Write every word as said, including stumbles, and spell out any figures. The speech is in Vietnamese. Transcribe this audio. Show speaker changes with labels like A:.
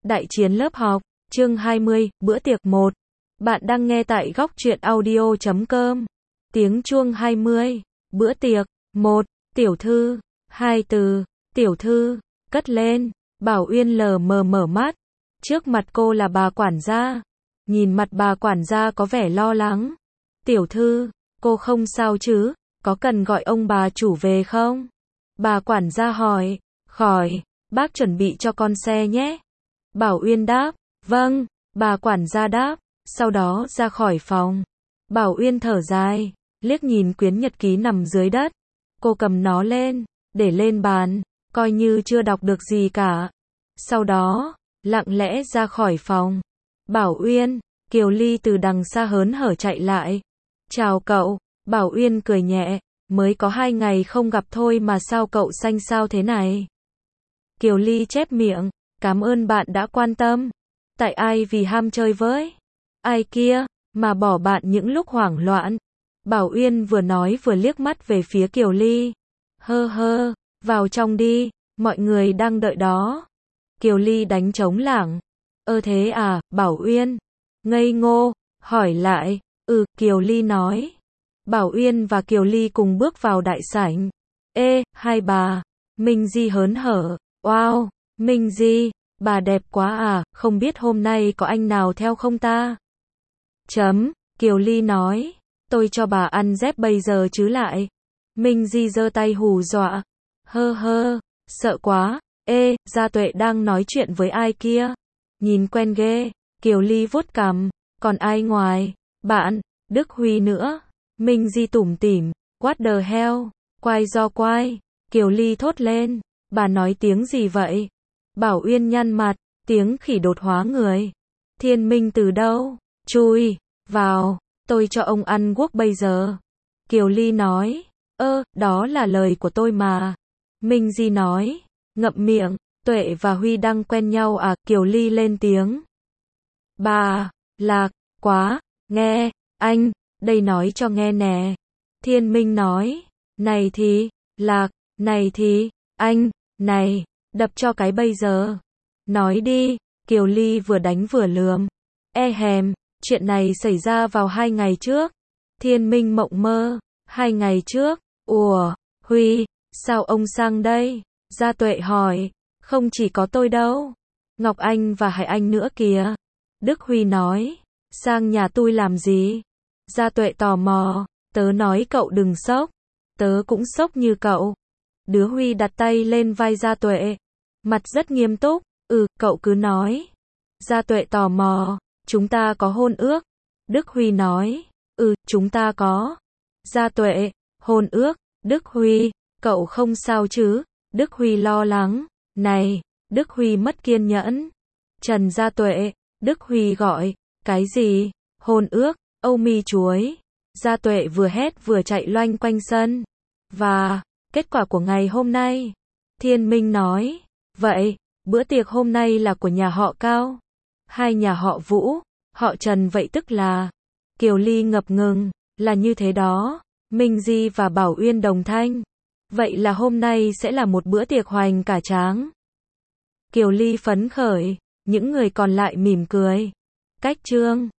A: Đại chiến lớp học, chương hai mươi, bữa tiệc một. Bạn đang nghe tại góc truyện audio chấm com. Tiếng chuông hai mươi, bữa tiệc, một, tiểu thư, hai từ, tiểu thư, cất lên, Bảo Uyên lờ mờ mở mắt. Trước mặt cô là bà quản gia. Nhìn mặt bà quản gia có vẻ lo lắng. Tiểu thư, cô không sao chứ, có cần gọi ông bà chủ về không? Bà quản gia hỏi, khỏi, bác chuẩn bị cho con xe nhé. Bảo Uyên đáp, vâng, bà quản gia đáp, sau đó ra khỏi phòng. Bảo Uyên thở dài, liếc nhìn quyển nhật ký nằm dưới đất. Cô cầm nó lên, để lên bàn, coi như chưa đọc được gì cả. Sau đó, lặng lẽ ra khỏi phòng. Bảo Uyên, Kiều Ly từ đằng xa hớn hở chạy lại. Chào cậu, Bảo Uyên cười nhẹ, mới có hai ngày không gặp thôi mà sao cậu xanh xao thế này. Kiều Ly chép miệng, cảm ơn bạn đã quan tâm. Tại ai vì ham chơi với ai kia, mà bỏ bạn những lúc hoảng loạn. Bảo Uyên vừa nói vừa liếc mắt về phía Kiều Ly. Hơ hơ, vào trong đi, mọi người đang đợi đó. Kiều Ly đánh trống lảng. Ơ thế à, Bảo Uyên. Ngây ngô, hỏi lại. Ừ, Kiều Ly nói. Bảo Uyên và Kiều Ly cùng bước vào đại sảnh. Ê, hai bà. Minh Di hớn hở. Wow, Minh Di, bà đẹp quá à, không biết hôm nay có anh nào theo không ta? Chấm, Kiều Ly nói. Tôi cho bà ăn dép bây giờ chứ lại. Minh Di giơ tay hù dọa. Hơ hơ, sợ quá. Ê, Gia Tuệ đang nói chuyện với ai kia? Nhìn quen ghê. Kiều Ly vuốt cằm. Còn ai ngoài bạn, Đức Huy nữa? Minh Di tủm tỉm. What the hell? Quai do quai. Kiều Ly thốt lên. Bà nói tiếng gì vậy? Bảo Uyên nhăn mặt. Tiếng khỉ đột hóa người. Thiên Minh từ đâu? Chui vào. Tôi cho ông ăn guốc bây giờ. Kiều Ly nói. Ơ, đó là lời của tôi mà. Minh Di nói. Ngậm miệng. Tuệ và Huy đang quen nhau à? Kiều Ly lên tiếng. Bà, Lạc, quá, nghe, anh, đây nói cho nghe nè. Thiên Minh nói. Này thì, Lạc, này thì, anh, này, đập cho cái bây giờ. Nói đi, Kiều Ly vừa đánh vừa lườm. E hèm, chuyện này xảy ra vào hai ngày trước. Thiên Minh mộng mơ. Hai ngày trước, ủa, Huy, sao ông sang đây? Gia Tuệ hỏi. Không chỉ có tôi đâu. Ngọc Anh và Hải Anh nữa kìa. Đức Huy nói. Sang nhà tôi làm gì? Gia Tuệ tò mò. Tớ nói cậu đừng sốc. Tớ cũng sốc như cậu. Đứa Huy đặt tay lên vai Gia Tuệ. Mặt rất nghiêm túc. Ừ, cậu cứ nói. Gia Tuệ tò mò. Chúng ta có hôn ước. Đức Huy nói. Ừ, chúng ta có. Gia Tuệ. Hôn ước. Đức Huy. Cậu không sao chứ? Đức Huy lo lắng. Này. Đức Huy mất kiên nhẫn. Trần Gia Tuệ. Đức Huy gọi. Cái gì? Hôn ước. Âu mi chuối. Gia Tuệ vừa hét vừa chạy loanh quanh sân. Và, kết quả của ngày hôm nay. Thiên Minh nói. Vậy, bữa tiệc hôm nay là của nhà họ Cao. Hai nhà họ Vũ, họ Trần vậy tức là. Kiều Ly ngập ngừng. Là như thế đó. Minh Di và Bảo Uyên đồng thanh. Vậy là hôm nay sẽ là một bữa tiệc hoành cả tráng. Kiều Ly phấn khởi. Những người còn lại mỉm cười. Cách chương.